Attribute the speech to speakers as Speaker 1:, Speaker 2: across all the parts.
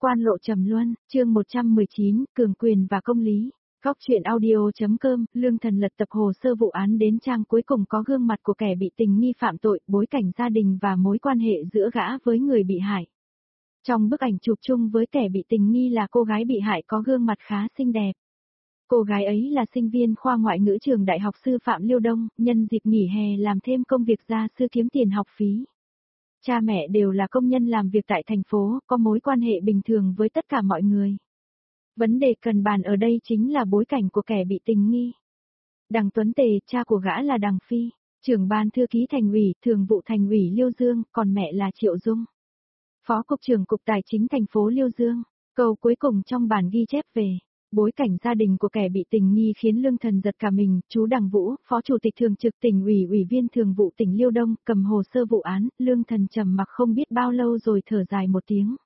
Speaker 1: Quan lộ trầm luân, chương 119, cường quyền và công lý. Góc truyện audio.com, Lương Thần lật tập hồ sơ vụ án đến trang cuối cùng có gương mặt của kẻ bị tình nghi phạm tội, bối cảnh gia đình và mối quan hệ giữa gã với người bị hại. Trong bức ảnh chụp chung với kẻ bị tình nghi là cô gái bị hại có gương mặt khá xinh đẹp. Cô gái ấy là sinh viên khoa ngoại ngữ trường Đại học Sư phạm Liêu Đông, nhân dịp nghỉ hè làm thêm công việc gia sư kiếm tiền học phí. Cha mẹ đều là công nhân làm việc tại thành phố, có mối quan hệ bình thường với tất cả mọi người. Vấn đề cần bàn ở đây chính là bối cảnh của kẻ bị tình nghi. Đằng Tuấn Tề, cha của gã là Đằng Phi, trưởng ban thư ký thành ủy, thường vụ thành ủy Liêu Dương, còn mẹ là Triệu Dung, phó cục trưởng cục tài chính thành phố Liêu Dương. Câu cuối cùng trong bản ghi chép về bối cảnh gia đình của kẻ bị tình nghi khiến Lương Thần giật cả mình. Chú Đằng Vũ, phó chủ tịch thường trực tỉnh ủy, ủy viên thường vụ tỉnh Liêu Đông, cầm hồ sơ vụ án. Lương Thần trầm mặc không biết bao lâu rồi thở dài một tiếng.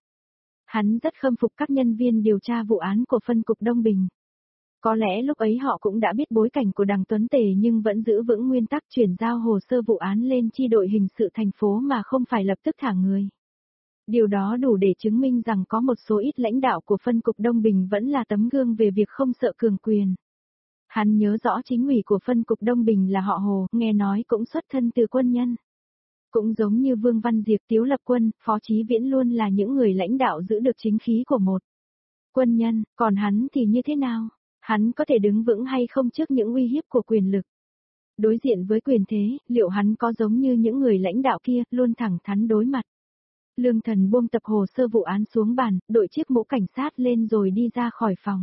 Speaker 1: Hắn rất khâm phục các nhân viên điều tra vụ án của phân cục Đông Bình. Có lẽ lúc ấy họ cũng đã biết bối cảnh của Đằng Tuấn Tề nhưng vẫn giữ vững nguyên tắc chuyển giao hồ sơ vụ án lên chi đội hình sự thành phố mà không phải lập tức thả người. Điều đó đủ để chứng minh rằng có một số ít lãnh đạo của phân cục Đông Bình vẫn là tấm gương về việc không sợ cường quyền. Hắn nhớ rõ chính ủy của phân cục Đông Bình là họ Hồ, nghe nói cũng xuất thân từ quân nhân. Cũng giống như Vương Văn Diệp, Tiếu Lập Quân, Phó Chí Viễn luôn là những người lãnh đạo giữ được chính khí của một quân nhân, còn hắn thì như thế nào? Hắn có thể đứng vững hay không trước những uy hiếp của quyền lực? Đối diện với quyền thế, liệu hắn có giống như những người lãnh đạo kia, luôn thẳng thắn đối mặt? Lương Thần buông tập hồ sơ vụ án xuống bàn, đội chiếc mũ cảnh sát lên rồi đi ra khỏi phòng.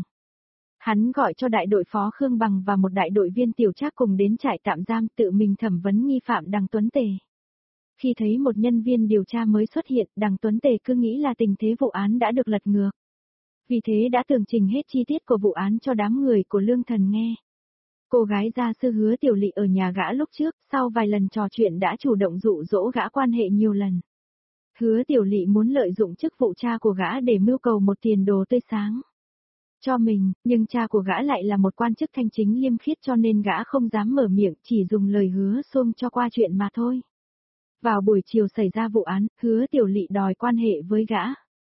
Speaker 1: Hắn gọi cho đại đội phó Khương Bằng và một đại đội viên tiểu trác cùng đến trại tạm giam tự mình thẩm vấn nghi phạm Đằng Tuấn Tề. Khi thấy một nhân viên điều tra mới xuất hiện, Đằng Tuấn Tề cứ nghĩ là tình thế vụ án đã được lật ngược. Vì thế đã tường trình hết chi tiết của vụ án cho đám người của Lương Thần nghe. Cô gái gia sư Hứa Tiểu Lị ở nhà gã lúc trước, sau vài lần trò chuyện đã chủ động dụ dỗ gã quan hệ nhiều lần. Hứa Tiểu Lị muốn lợi dụng chức vụ cha của gã để mưu cầu một tiền đồ tươi sáng cho mình, nhưng cha của gã lại là một quan chức thanh chính liêm khiết cho nên gã không dám mở miệng, chỉ dùng lời hứa xôm cho qua chuyện mà thôi. Vào buổi chiều xảy ra vụ án, Hứa Tiểu Lị đòi quan hệ với gã.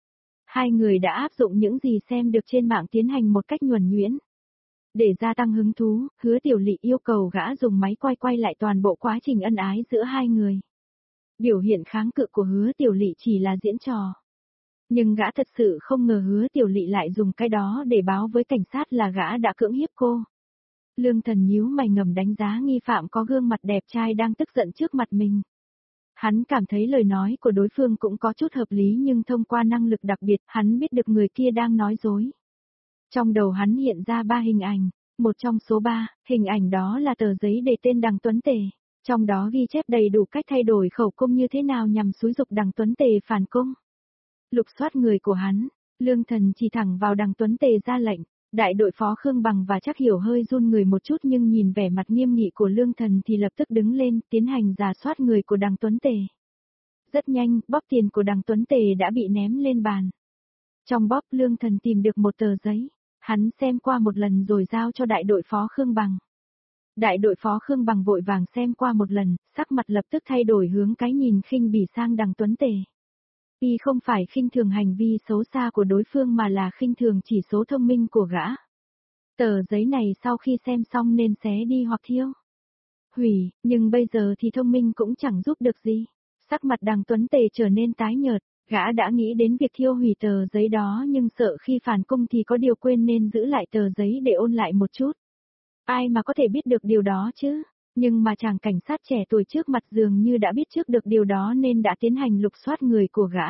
Speaker 1: Hai người đã áp dụng những gì xem được trên mạng tiến hành một cách nhuần nhuyễn. Để gia tăng hứng thú, Hứa Tiểu Lị yêu cầu gã dùng máy quay lại toàn bộ quá trình ân ái giữa hai người. Biểu hiện kháng cự của Hứa Tiểu Lị chỉ là diễn trò. Nhưng gã thật sự không ngờ Hứa Tiểu Lị lại dùng cái đó để báo với cảnh sát là gã đã cưỡng hiếp cô. Lương Thần nhíu mày ngầm đánh giá nghi phạm có gương mặt đẹp trai đang tức giận trước mặt mình. Hắn cảm thấy lời nói của đối phương cũng có chút hợp lý nhưng thông qua năng lực đặc biệt, hắn biết được người kia đang nói dối. Trong đầu hắn hiện ra 3 hình ảnh, một trong số 3, hình ảnh đó là tờ giấy đề tên Đằng Tuấn Tề. Trong đó ghi chép đầy đủ cách thay đổi khẩu cung như thế nào nhằm xúi giục Đằng Tuấn Tề phản cung. Lục soát người của hắn, Lương Thần chỉ thẳng vào Đằng Tuấn Tề ra lệnh. Đại đội phó Khương Bằng và Trác Hiểu hơi run người một chút nhưng nhìn vẻ mặt nghiêm nghị của Lương Thần thì lập tức đứng lên tiến hành rà soát người của Đằng Tuấn Tề. Rất nhanh, bóp tiền của Đằng Tuấn Tề đã bị ném lên bàn. Trong bóp Lương Thần tìm được một tờ giấy, hắn xem qua một lần rồi giao cho đại đội phó Khương Bằng. Đại đội phó Khương Bằng vội vàng xem qua một lần, sắc mặt lập tức thay đổi hướng cái nhìn khinh bỉ sang Đằng Tuấn Tề. Y không phải khinh thường hành vi xấu xa của đối phương mà là khinh thường chỉ số thông minh của gã. Tờ giấy này sau khi xem xong nên xé đi hoặc thiêu hủy, nhưng bây giờ thì thông minh cũng chẳng giúp được gì. Sắc mặt Đằng Tuấn Tề trở nên tái nhợt, gã đã nghĩ đến việc thiêu hủy tờ giấy đó nhưng sợ khi phản cung thì có điều quên nên giữ lại tờ giấy để ôn lại một chút. Ai mà có thể biết được điều đó chứ? Nhưng mà chàng cảnh sát trẻ tuổi trước mặt dường như đã biết trước được điều đó nên đã tiến hành lục soát người của gã.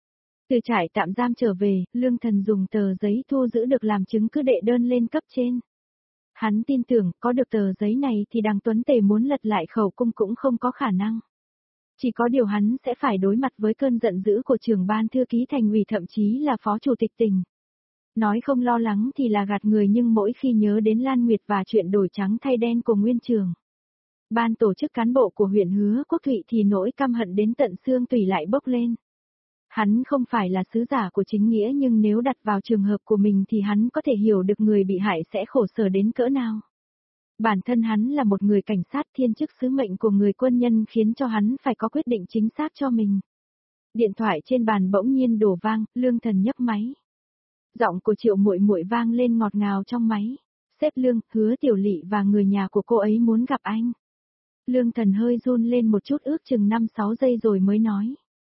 Speaker 1: Từ trại tạm giam trở về, Lương Thần dùng tờ giấy thu giữ được làm chứng cứ đệ đơn lên cấp trên. Hắn tin tưởng có được tờ giấy này thì Đằng Tuấn Tề muốn lật lại khẩu cung cũng không có khả năng. Chỉ có điều hắn sẽ phải đối mặt với cơn giận dữ của trưởng ban thư ký thành ủy thậm chí là phó chủ tịch tỉnh. Nói không lo lắng thì là gạt người nhưng mỗi khi nhớ đến Lan Nguyệt và chuyện đổi trắng thay đen của nguyên trường. Ban tổ chức cán bộ của huyện Hứa Quốc Thụy thì nỗi căm hận đến tận xương tủy lại bốc lên. Hắn không phải là sứ giả của chính nghĩa nhưng nếu đặt vào trường hợp của mình thì hắn có thể hiểu được người bị hại sẽ khổ sở đến cỡ nào. Bản thân hắn là một người cảnh sát, thiên chức sứ mệnh của người quân nhân khiến cho hắn phải có quyết định chính xác cho mình. Điện thoại trên bàn bỗng nhiên đổ vang, Lương Thần nhấc máy. Giọng của Triệu Muội Muội vang lên ngọt ngào trong máy. Sếp Lương, Hứa Tiểu Lị và người nhà của cô ấy muốn gặp anh. Lương Thần hơi run lên một chút, ước chừng 5-6 giây rồi mới nói.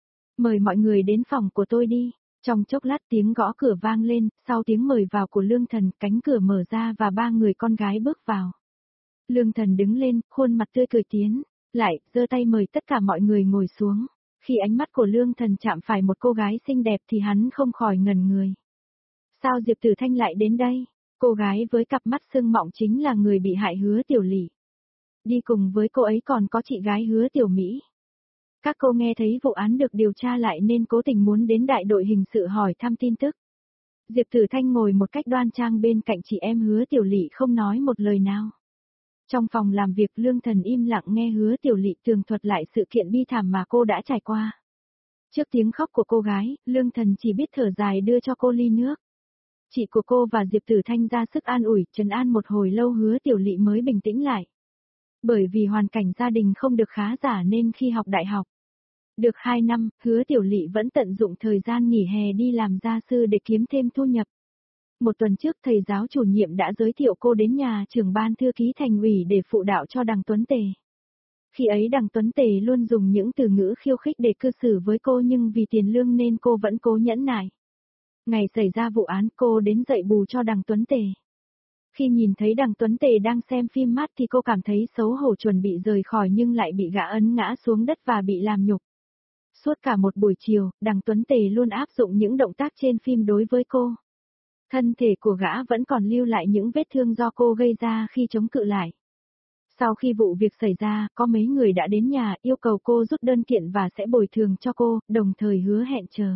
Speaker 1: Mời mọi người đến phòng của tôi đi. Trong chốc lát tiếng gõ cửa vang lên, sau tiếng mời vào của Lương Thần, cánh cửa mở ra và 3 người con gái bước vào. Lương Thần đứng lên, khuôn mặt tươi cười tiến lại, giơ tay mời tất cả mọi người ngồi xuống. Khi ánh mắt của Lương Thần chạm phải một cô gái xinh đẹp thì hắn không khỏi ngẩn người. Sao Diệp Tử Thanh lại đến đây? Cô gái với cặp mắt sưng mọng chính là người bị hại Hứa Tiểu Lị. Đi cùng với cô ấy còn có chị gái Hứa Tiểu Mỹ. Các cô nghe thấy vụ án được điều tra lại nên cố tình muốn đến đại đội hình sự hỏi thăm tin tức. Diệp Tử Thanh ngồi một cách đoan trang bên cạnh chị em Hứa Tiểu Lị không nói một lời nào. Trong phòng làm việc Lương Thần im lặng nghe Hứa Tiểu Lị tường thuật lại sự kiện bi thảm mà cô đã trải qua. Trước tiếng khóc của cô gái, Lương Thần chỉ biết thở dài đưa cho cô ly nước. Chị của cô và Diệp Tử Thanh ra sức an ủi, trấn an một hồi lâu Hứa Tiểu Lị mới bình tĩnh lại. Bởi vì hoàn cảnh gia đình không được khá giả nên khi học đại học. Được 2 năm, Hứa Tiểu Lị vẫn tận dụng thời gian nghỉ hè đi làm gia sư để kiếm thêm thu nhập. Một tuần trước thầy giáo chủ nhiệm đã giới thiệu cô đến nhà trưởng ban thư ký thành ủy để phụ đạo cho Đằng Tuấn Tề. Khi ấy Đằng Tuấn Tề luôn dùng những từ ngữ khiêu khích để cư xử với cô nhưng vì tiền lương nên cô vẫn cố nhẫn nại. Ngày xảy ra vụ án cô đến dạy bù cho Đằng Tuấn Tề. Khi nhìn thấy Đằng Tuấn Tề đang xem phim mát thì cô cảm thấy xấu hổ chuẩn bị rời khỏi nhưng lại bị gã ấn ngã xuống đất và bị làm nhục. Suốt cả một buổi chiều, Đằng Tuấn Tề luôn áp dụng những động tác trên phim đối với cô. Thân thể của gã vẫn còn lưu lại những vết thương do cô gây ra khi chống cự lại. Sau khi vụ việc xảy ra, có mấy người đã đến nhà yêu cầu cô rút đơn kiện và sẽ bồi thường cho cô, đồng thời hứa hẹn chờ.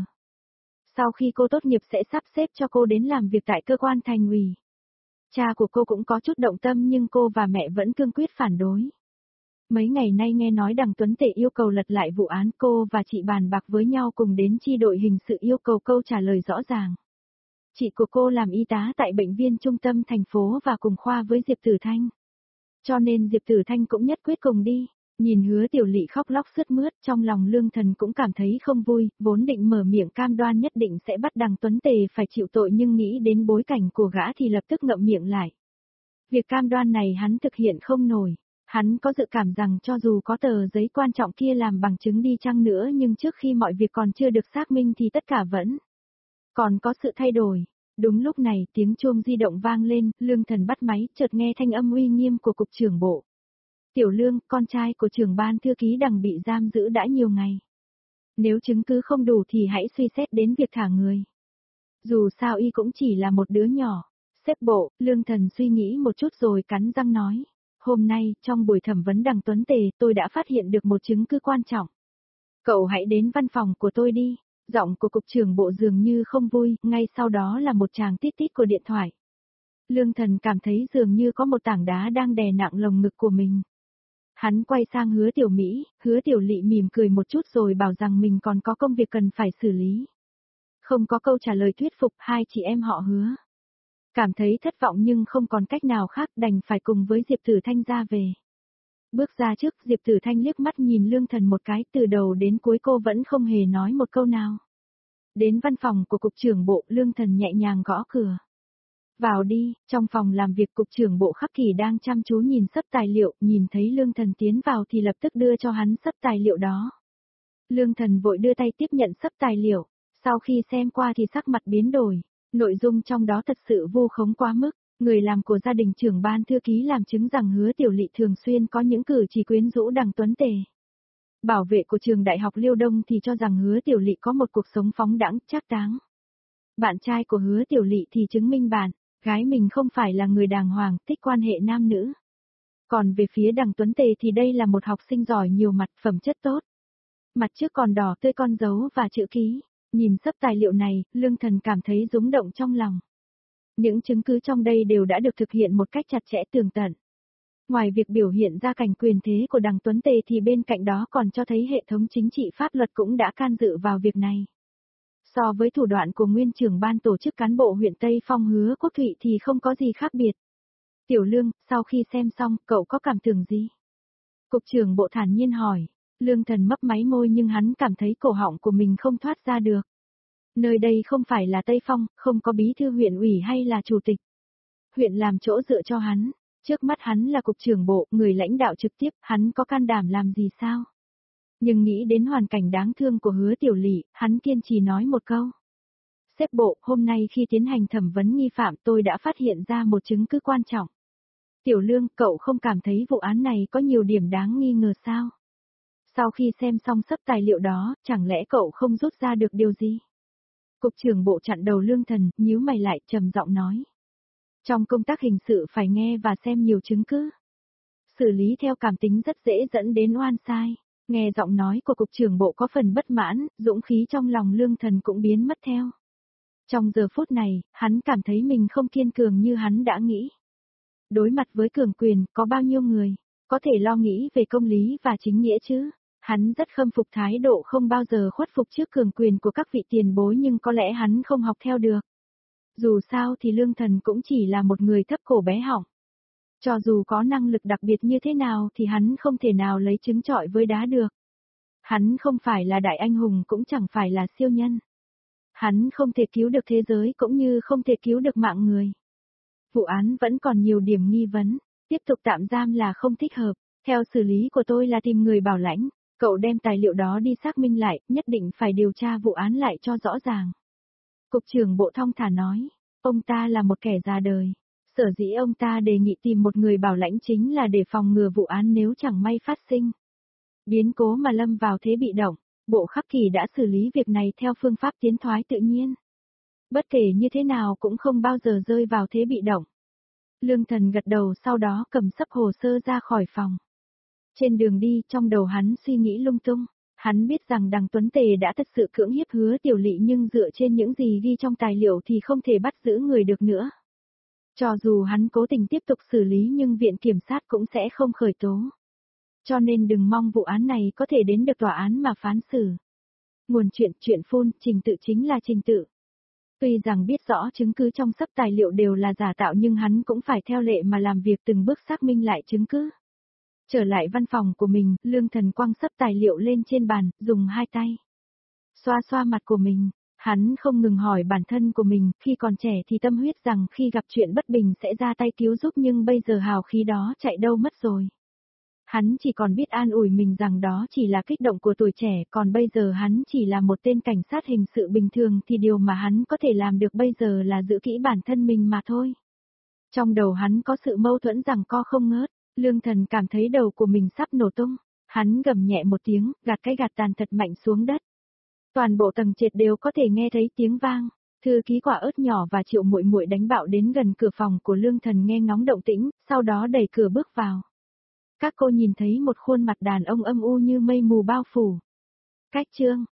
Speaker 1: Sau khi cô tốt nghiệp sẽ sắp xếp cho cô đến làm việc tại cơ quan thành ủy. Cha của cô cũng có chút động tâm nhưng cô và mẹ vẫn cương quyết phản đối. Mấy ngày nay nghe nói Đằng Tuấn Tề yêu cầu lật lại vụ án, cô và chị bàn bạc với nhau cùng đến chi đội hình sự yêu cầu câu trả lời rõ ràng. Chị của cô làm y tá tại bệnh viện trung tâm thành phố và cùng khoa với Diệp Tử Thanh. Cho nên Diệp Tử Thanh cũng nhất quyết cùng đi. Nhìn Hứa Tiểu Lị khóc lóc sướt mướt, trong lòng Lương Thần cũng cảm thấy không vui, vốn định mở miệng cam đoan nhất định sẽ bắt Đằng Tuấn Tề phải chịu tội nhưng nghĩ đến bối cảnh của gã thì lập tức ngậm miệng lại. Việc cam đoan này hắn thực hiện không nổi. Hắn có dự cảm rằng cho dù có tờ giấy quan trọng kia làm bằng chứng đi chăng nữa nhưng trước khi mọi việc còn chưa được xác minh thì tất cả vẫn còn có sự thay đổi. Đúng lúc này tiếng chuông di động vang lên, Lương Thần bắt máy, chợt nghe thanh âm uy nghiêm của cục trưởng bộ. Tiểu Lương, con trai của trưởng ban thư ký Đằng bị giam giữ đã nhiều ngày. Nếu chứng cứ không đủ thì hãy suy xét đến việc thả người. Dù sao y cũng chỉ là một đứa nhỏ. Sếp bộ, Lương Thần suy nghĩ một chút rồi cắn răng nói. Hôm nay, trong buổi thẩm vấn Đằng Tuấn Tề, tôi đã phát hiện được một chứng cứ quan trọng. Cậu hãy đến văn phòng của tôi đi. Giọng của cục trưởng bộ dường như không vui, ngay sau đó là một tràng tít tít của điện thoại. Lương Thần cảm thấy dường như có một tảng đá đang đè nặng lồng ngực của mình. Hắn quay sang Hứa Tiểu Mỹ, Hứa Tiểu Lị mỉm cười một chút rồi bảo rằng mình còn có công việc cần phải xử lý. Không có câu trả lời thuyết phục, hai chị em họ Hứa. Cảm thấy thất vọng nhưng không còn cách nào khác, đành phải cùng với Diệp Tử Thanh ra về. Bước ra trước, Diệp Tử Thanh liếc mắt nhìn Lương Thần một cái, từ đầu đến cuối cô vẫn không hề nói một câu nào. Đến văn phòng của cục trưởng bộ, Lương Thần nhẹ nhàng gõ cửa. Vào đi, trong phòng làm việc cục trưởng bộ Khắc Kỳ đang chăm chú nhìn sấp tài liệu, nhìn thấy Lương Thần tiến vào thì lập tức đưa cho hắn sấp tài liệu đó. Lương Thần vội đưa tay tiếp nhận sấp tài liệu, sau khi xem qua thì sắc mặt biến đổi, nội dung trong đó thật sự vu khống quá mức. Người làm của gia đình trưởng ban thư ký làm chứng rằng Hứa Tiểu Lị thường xuyên có những cử chỉ quyến rũ Đằng Tuấn Tề. Bảo vệ của trường đại học Liêu Đông thì cho rằng Hứa Tiểu Lị có một cuộc sống phóng đãng, trác táng. Bạn trai của Hứa Tiểu Lị thì chứng minh gái mình không phải là người đàng hoàng, thích quan hệ nam nữ. Còn về phía Đằng Tuấn Tề thì đây là một học sinh giỏi nhiều mặt, phẩm chất tốt. Mặt trước còn đỏ tươi con dấu và chữ ký. Nhìn sấp tài liệu này, Lương Thần cảm thấy rúng động trong lòng. Những chứng cứ trong đây đều đã được thực hiện một cách chặt chẽ tường tận. Ngoài việc biểu hiện ra cảnh quyền thế của Đằng Tuấn Tề thì bên cạnh đó còn cho thấy hệ thống chính trị pháp luật cũng đã can dự vào việc này. So với thủ đoạn của nguyên trưởng ban tổ chức cán bộ huyện Tây Phong Hứa Quốc Thụy thì không có gì khác biệt. Tiểu Lương, sau khi xem xong, cậu có cảm tưởng gì? Cục trưởng bộ thản nhiên hỏi. Lương Thần mấp máy môi nhưng hắn cảm thấy cổ họng của mình không thoát ra được. Nơi đây không phải là Tây Phong, không có bí thư huyện ủy hay là chủ tịch. Huyện làm chỗ dựa cho hắn, trước mắt hắn là cục trưởng bộ, người lãnh đạo trực tiếp, hắn có can đảm làm gì sao? Nhưng nghĩ đến hoàn cảnh đáng thương của Hứa Tiểu Lị, hắn kiên trì nói một câu. Sếp bộ, hôm nay khi tiến hành thẩm vấn nghi phạm tôi đã phát hiện ra một chứng cứ quan trọng. Tiểu Lương, cậu không cảm thấy vụ án này có nhiều điểm đáng nghi ngờ sao? Sau khi xem xong sấp tài liệu đó, chẳng lẽ cậu không rút ra được điều gì? Cục trưởng bộ chặn đầu Lương Thần, nhíu mày lại, trầm giọng nói. Trong công tác hình sự phải nghe và xem nhiều chứng cứ. Xử lý theo cảm tính rất dễ dẫn đến oan sai. Nghe giọng nói của cục trưởng bộ có phần bất mãn, dũng khí trong lòng Lương Thần cũng biến mất theo. Trong giờ phút này, hắn cảm thấy mình không kiên cường như hắn đã nghĩ. Đối mặt với cường quyền, có bao nhiêu người, có thể lo nghĩ về công lý và chính nghĩa chứ? Hắn rất khâm phục thái độ không bao giờ khuất phục trước cường quyền của các vị tiền bối nhưng có lẽ hắn không học theo được. Dù sao thì Lương Thần cũng chỉ là một người thấp cổ bé họng. Cho dù có năng lực đặc biệt như thế nào thì hắn không thể nào lấy trứng trọi với đá được. Hắn không phải là đại anh hùng cũng chẳng phải là siêu nhân. Hắn không thể cứu được thế giới cũng như không thể cứu được mạng người. Vụ án vẫn còn nhiều điểm nghi vấn, tiếp tục tạm giam là không thích hợp. Theo xử lý của tôi là tìm người bảo lãnh, cậu đem tài liệu đó đi xác minh lại, nhất định phải điều tra vụ án lại cho rõ ràng. Cục trưởng bộ thong thả nói, ông ta là một kẻ già đời. Sở dĩ ông ta đề nghị tìm một người bảo lãnh chính là để phòng ngừa vụ án nếu chẳng may phát sinh. Biến cố mà lâm vào thế bị động, bộ khắc kỷ đã xử lý việc này theo phương pháp tiến thoái tự nhiên. Bất kể như thế nào cũng không bao giờ rơi vào thế bị động. Lương Thần gật đầu sau đó cầm sấp hồ sơ ra khỏi phòng. Trên đường đi, trong đầu hắn suy nghĩ lung tung. Hắn biết rằng Đằng Tuấn Tề đã thật sự cưỡng hiếp Hứa Tiểu Lị nhưng dựa trên những gì ghi trong tài liệu thì không thể bắt giữ người được nữa. Cho dù hắn cố tình tiếp tục xử lý nhưng viện kiểm sát cũng sẽ không khởi tố. Cho nên đừng mong vụ án này có thể đến được tòa án mà phán xử. Nguồn chuyện phun, trình tự chính là trình tự. Tuy rằng biết rõ chứng cứ trong sấp tài liệu đều là giả tạo nhưng hắn cũng phải theo lệ mà làm việc từng bước xác minh lại chứng cứ. Trở lại văn phòng của mình, Lương Thần quăng sấp tài liệu lên trên bàn, dùng hai tay. Xoa xoa mặt của mình, hắn không ngừng hỏi bản thân của mình, khi còn trẻ thì tâm huyết rằng khi gặp chuyện bất bình sẽ ra tay cứu giúp nhưng bây giờ hào khí đó chạy đâu mất rồi. Hắn chỉ còn biết an ủi mình rằng đó chỉ là kích động của tuổi trẻ, còn bây giờ hắn chỉ là một tên cảnh sát hình sự bình thường thì điều mà hắn có thể làm được bây giờ là giữ kỹ bản thân mình mà thôi. Trong đầu hắn có sự mâu thuẫn rằng co không ngớt, Lương Thần cảm thấy đầu của mình sắp nổ tung, hắn gầm nhẹ một tiếng, gạt cái gạt tàn thật mạnh xuống đất. Toàn bộ tầng trệt đều có thể nghe thấy tiếng vang. Thư ký Quả Ớt nhỏ và Triệu Muội Muội đánh bạo đến gần cửa phòng của Lương Thần nghe ngóng động tĩnh, sau đó đẩy cửa bước vào. Các cô nhìn thấy một khuôn mặt đàn ông âm u như mây mù bao phủ. Cách chương